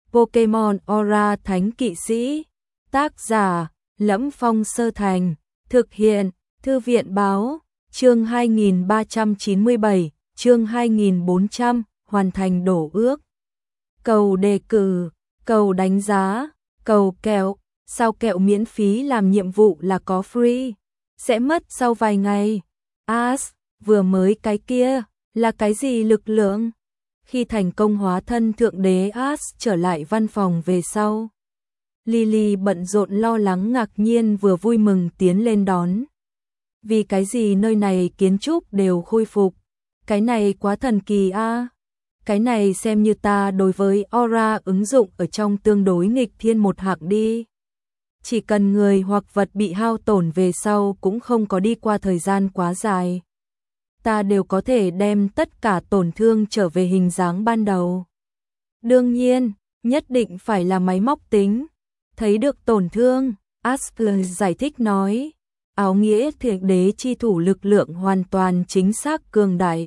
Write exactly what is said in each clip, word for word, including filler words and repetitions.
Pokemon Aura Thánh Kỵ Sĩ. Tác giả Lẫm Phong Sơ Thành. Thực hiện Thư viện Báo. Chương hai nghìn ba trăm chín mươi bảy, chương hai nghìn bốn trăm, hoàn thành đổ ước. Cầu đề cử, cầu đánh giá, cầu kẹo. Sao kẹo miễn phí làm nhiệm vụ là có free? Sẽ mất sau vài ngày. As, vừa mới cái kia, là cái gì lực lượng? Khi thành công hóa thân thượng đế As trở lại văn phòng về sau, Lily bận rộn lo lắng ngạc nhiên vừa vui mừng tiến lên đón. Vì cái gì nơi này kiến trúc đều khôi phục? Cái này quá thần kỳ a. À? Cái này xem như ta đối với Aura ứng dụng ở trong tương đối nghịch thiên một hạng đi. Chỉ cần người hoặc vật bị hao tổn về sau cũng không có đi qua thời gian quá dài, ta đều có thể đem tất cả tổn thương trở về hình dáng ban đầu. Đương nhiên, nhất định phải là máy móc tính. Thấy được tổn thương, Asper giải thích nói, áo nghĩa thượng đế chi thủ lực lượng hoàn toàn chính xác cường đại.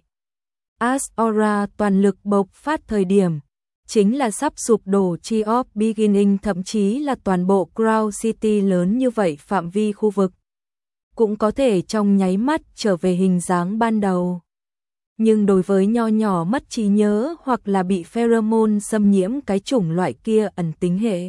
As Aura toàn lực bộc phát thời điểm, chính là sắp sụp đổ chi of beginning, thậm chí là toàn bộ Crown City lớn như vậy phạm vi khu vực cũng có thể trong nháy mắt trở về hình dáng ban đầu. Nhưng đối với nho nhỏ mất trí nhớ hoặc là bị pheromone xâm nhiễm cái chủng loại kia ẩn tính hệ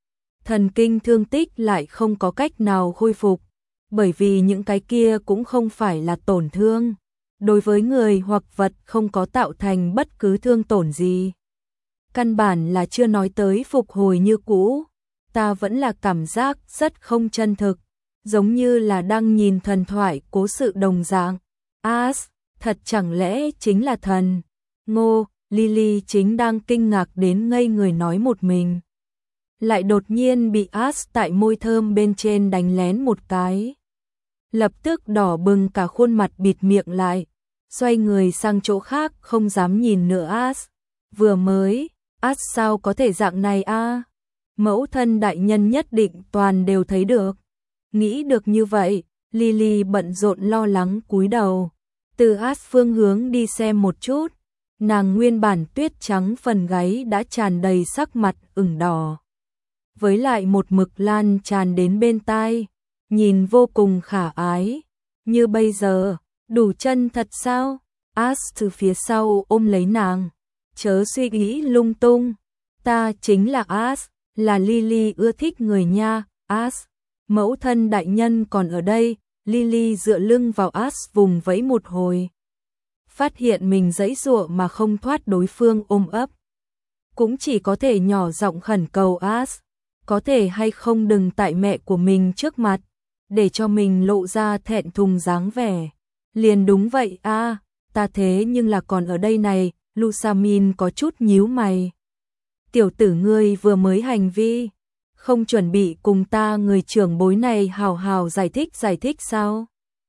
thần kinh thương tích lại không có cách nào khôi phục, bởi vì những cái kia cũng không phải là tổn thương, đối với người hoặc vật không có tạo thành bất cứ thương tổn gì. Căn bản là chưa nói tới phục hồi như cũ, ta vẫn là cảm giác rất không chân thực, giống như là đang nhìn thần thoại cố sự đồng dạng. As, thật chẳng lẽ chính là thần? Ngô, Lily chính đang kinh ngạc đến ngây người nói một mình, lại đột nhiên bị As tại môi thơm bên trên đánh lén một cái. Lập tức đỏ bừng cả khuôn mặt, bịt miệng lại, xoay người sang chỗ khác không dám nhìn nữa. As, vừa mới, As sao có thể dạng này a? À? Mẫu thân đại nhân nhất định toàn đều thấy được. Nghĩ được như vậy, Lily bận rộn lo lắng cúi đầu, từ As phương hướng đi xem một chút. Nàng nguyên bản tuyết trắng phần gáy đã tràn đầy sắc mặt ửng đỏ, với lại một mực lan tràn đến bên tai, nhìn vô cùng khả ái. Như bây giờ, đủ chân thật sao? As từ phía sau ôm lấy nàng, chớ suy nghĩ lung tung, ta chính là As, là Lily ưa thích người nha. As, mẫu thân đại nhân còn ở đây. Lily dựa lưng vào As vùng vẫy một hồi, phát hiện mình giãy giụa mà không thoát đối phương ôm ấp, cũng chỉ có thể nhỏ giọng khẩn cầu As, có thể hay không đừng tại mẹ của mình trước mặt, để cho mình lộ ra thẹn thùng dáng vẻ. Liền đúng vậy a, à, ta thế nhưng là còn ở đây này. Lusamin có chút nhíu mày. Tiểu tử ngươi vừa mới hành vi, không chuẩn bị cùng ta người trưởng bối này hào hào giải thích giải thích sao?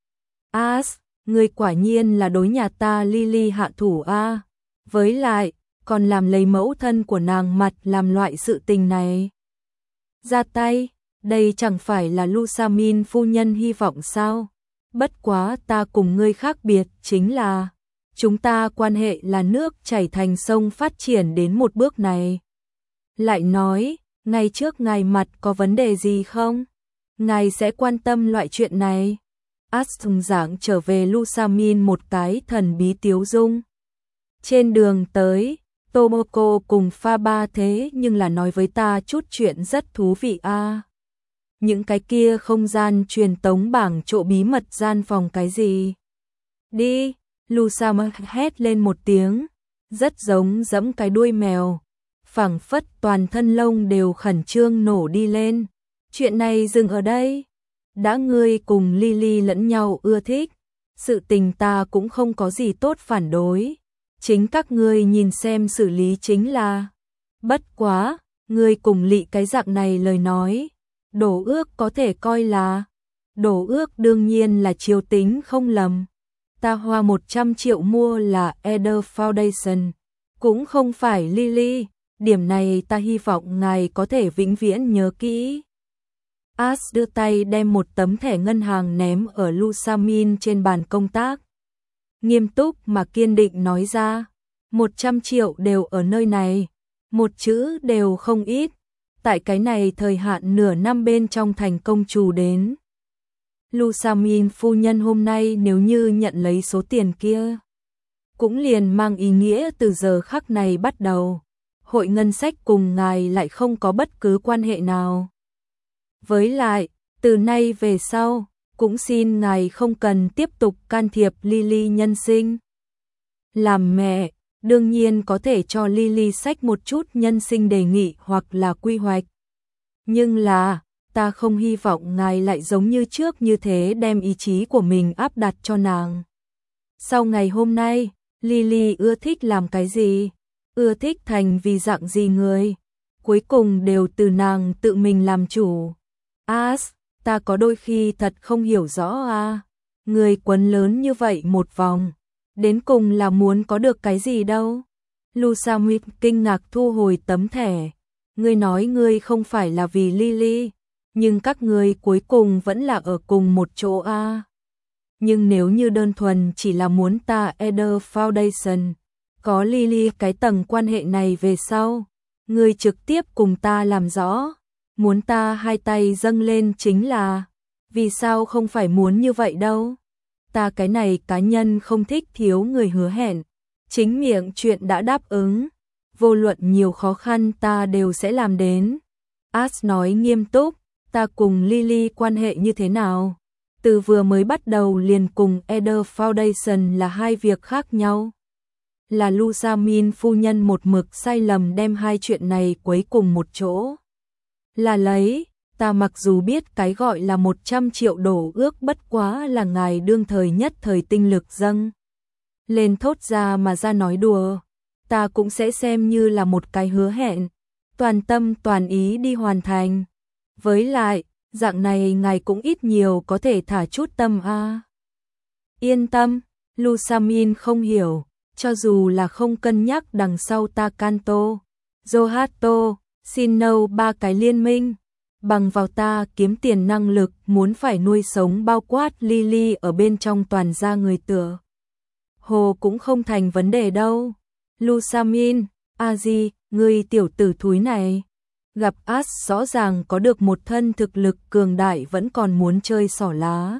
As, ngươi quả nhiên là đối nhà ta Lily hạ thủ a, à. Với lại, còn làm lấy mẫu thân của nàng mặt làm loại sự tình này. Ra tay, đây chẳng phải là Lusamin phu nhân hy vọng sao? Bất quá ta cùng ngươi khác biệt chính là chúng ta quan hệ là nước chảy thành sông phát triển đến một bước này. Lại nói, ngay trước ngài mặt có vấn đề gì không? Ngài sẽ quan tâm loại chuyện này. As thùng giảng trở về Lusamin một cái thần bí tiếu dung. Trên đường tới, Tomoko cùng pha ba thế nhưng là nói với ta chút chuyện rất thú vị a. À. Những cái kia không gian truyền tống bảng chỗ bí mật gian phòng cái gì? Đi! Lusamin hét lên một tiếng, rất giống giẫm cái đuôi mèo, phảng phất toàn thân lông đều khẩn trương nổ đi lên. Chuyện này dừng ở đây. Đã ngươi cùng Lily lẫn nhau ưa thích, sự tình ta cũng không có gì tốt phản đối, chính các ngươi nhìn xem xử lý chính là. Bất quá, ngươi cùng Lị cái dạng này lời nói, đổ ước có thể coi là. Đổ ước đương nhiên là chiếu tính không lầm. Ta hoa một trăm triệu mua là Eder Foundation, cũng không phải Lily, điểm này ta hy vọng ngài có thể vĩnh viễn nhớ kỹ. As đưa tay đem một tấm thẻ ngân hàng ném ở Lusamin trên bàn công tác. Nghiêm túc mà kiên định nói ra, một trăm triệu đều ở nơi này. một chữ đều không ít. Tại cái này thời hạn nửa năm bên trong thành công trù đến. Lusamin phu nhân hôm nay nếu như nhận lấy số tiền kia, cũng liền mang ý nghĩa từ giờ khắc này bắt đầu, hội ngân sách cùng ngài lại không có bất cứ quan hệ nào. Với lại, từ nay về sau, cũng xin ngài không cần tiếp tục can thiệp Lily nhân sinh. Làm mẹ, đương nhiên có thể cho Lily sách một chút nhân sinh đề nghị hoặc là quy hoạch. Nhưng là, ta không hy vọng ngài lại giống như trước như thế đem ý chí của mình áp đặt cho nàng. Sau ngày hôm nay, Lily ưa thích làm cái gì, ưa thích thành vì dạng gì người, cuối cùng đều từ nàng tự mình làm chủ. As, ta có đôi khi thật không hiểu rõ à, người quấn lớn như vậy một vòng, đến cùng là muốn có được cái gì đâu. Lusamit kinh ngạc thu hồi tấm thẻ, ngươi nói ngươi không phải là vì Lily, nhưng các ngươi cuối cùng vẫn là ở cùng một chỗ à. Nhưng nếu như đơn thuần chỉ là muốn ta Eder Foundation, có Lily cái tầng quan hệ này về sau, ngươi trực tiếp cùng ta làm rõ, muốn ta hai tay dâng lên chính là, vì sao không phải muốn như vậy đâu. Ta cái này cá nhân không thích thiếu người hứa hẹn, chính miệng chuyện đã đáp ứng, vô luận nhiều khó khăn ta đều sẽ làm đến. As nói nghiêm túc, ta cùng Lily quan hệ như thế nào? Từ vừa mới bắt đầu liền cùng Eder Foundation là hai việc khác nhau. Là Lusamin phu nhân một mực sai lầm đem hai chuyện này quấy cùng một chỗ. Là lấy, ta mặc dù biết cái gọi là một trăm triệu đổ ước bất quá là ngài đương thời nhất thời tinh lực dâng lên thốt ra mà ra nói đùa, ta cũng sẽ xem như là một cái hứa hẹn, toàn tâm toàn ý đi hoàn thành. Với lại, dạng này ngài cũng ít nhiều có thể thả chút tâm a. À. Yên tâm, Lusamin không hiểu, cho dù là không cân nhắc đằng sau ta Kanto, Zohato, Sinnoh ba cái liên minh, bằng vào ta kiếm tiền năng lực muốn phải nuôi sống bao quát Lily ở bên trong toàn gia người tựa. Hồ cũng không thành vấn đề đâu. Lusamin, A-di, ngươi tiểu tử thúi này. Gặp As rõ ràng có được một thân thực lực cường đại vẫn còn muốn chơi xỏ lá.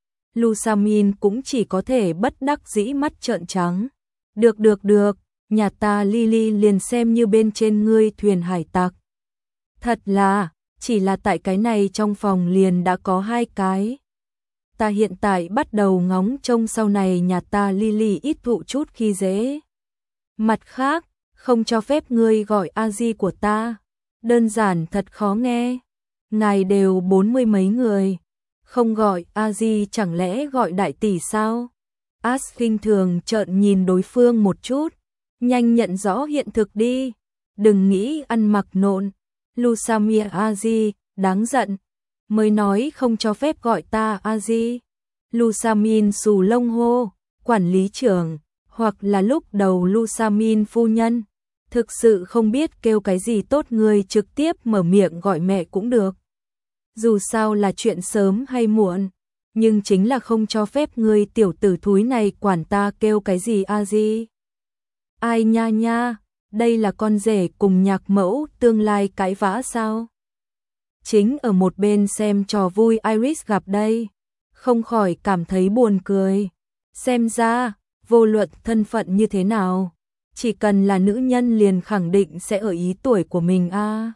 Lusamin cũng chỉ có thể bất đắc dĩ mắt trợn trắng. Được được được, nhà ta Lily liền xem như bên trên ngươi thuyền hải tặc. Thật là, chỉ là tại cái này trong phòng liền đã có hai cái. Ta hiện tại bắt đầu ngóng trông sau này nhà ta Lily ít thụ chút khi dễ. Mặt khác, không cho phép ngươi gọi A-di của ta. Đơn giản thật khó nghe. Ngài đều bốn mươi mấy người, không gọi A-di chẳng lẽ gọi đại tỷ sao? As khinh thường trợn nhìn đối phương một chút, nhanh nhận rõ hiện thực đi, đừng nghĩ ăn mặc nộn. Lusamia A-di, đáng giận, mới nói không cho phép gọi ta A-di. Lusamin xù lông hô, quản lý trưởng, hoặc là lúc đầu Lusamin phu nhân. Thực sự không biết kêu cái gì tốt, người trực tiếp mở miệng gọi mẹ cũng được. Dù sao là chuyện sớm hay muộn, nhưng chính là không cho phép người tiểu tử thúi này quản ta kêu cái gì A-di. Ai nha nha, đây là con rể cùng nhạc mẫu tương lai cãi vã sao? Chính ở một bên xem trò vui Iris gặp đây, không khỏi cảm thấy buồn cười. Xem ra, vô luận thân phận như thế nào, chỉ cần là nữ nhân liền khẳng định sẽ ở ý tuổi của mình a. À.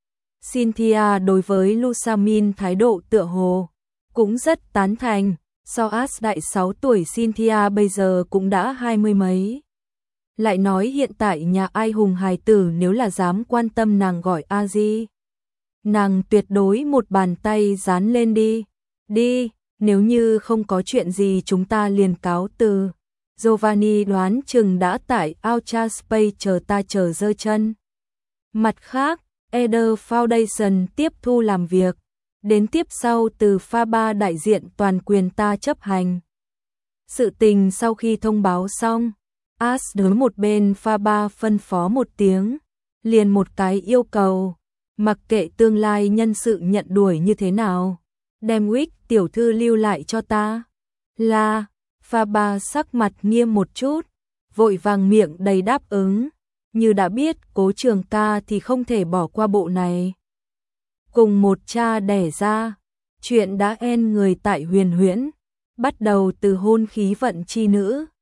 Cynthia đối với Lusamin thái độ tựa hồ cũng rất tán thành, so As đại sáu tuổi Cynthia bây giờ cũng đã hai mươi mấy. Lại nói hiện tại nhà ai hùng hài tử nếu là dám quan tâm nàng gọi A-di, nàng tuyệt đối một bàn tay dán lên đi. Đi, nếu như không có chuyện gì chúng ta liền cáo từ. Giovanni đoán chừng đã tại Outer Space chờ ta chờ giơ chân. Mặt khác, Eder Foundation tiếp thu làm việc, đến tiếp sau từ pha ba đại diện toàn quyền ta chấp hành. Sự tình sau khi thông báo xong, As đối một bên pha ba phân phó một tiếng, liền một cái yêu cầu, mặc kệ tương lai nhân sự nhận đuổi như thế nào, đem Wick tiểu thư lưu lại cho ta. Là, pha ba sắc mặt nghiêm một chút, vội vàng miệng đầy đáp ứng. như đã biết Cố Trường Ca thì không thể bỏ qua bộ này. Cùng một cha đẻ ra, chuyện đã en người tại Huyền Huyễn, bắt đầu từ hôn khí vận chi nữ,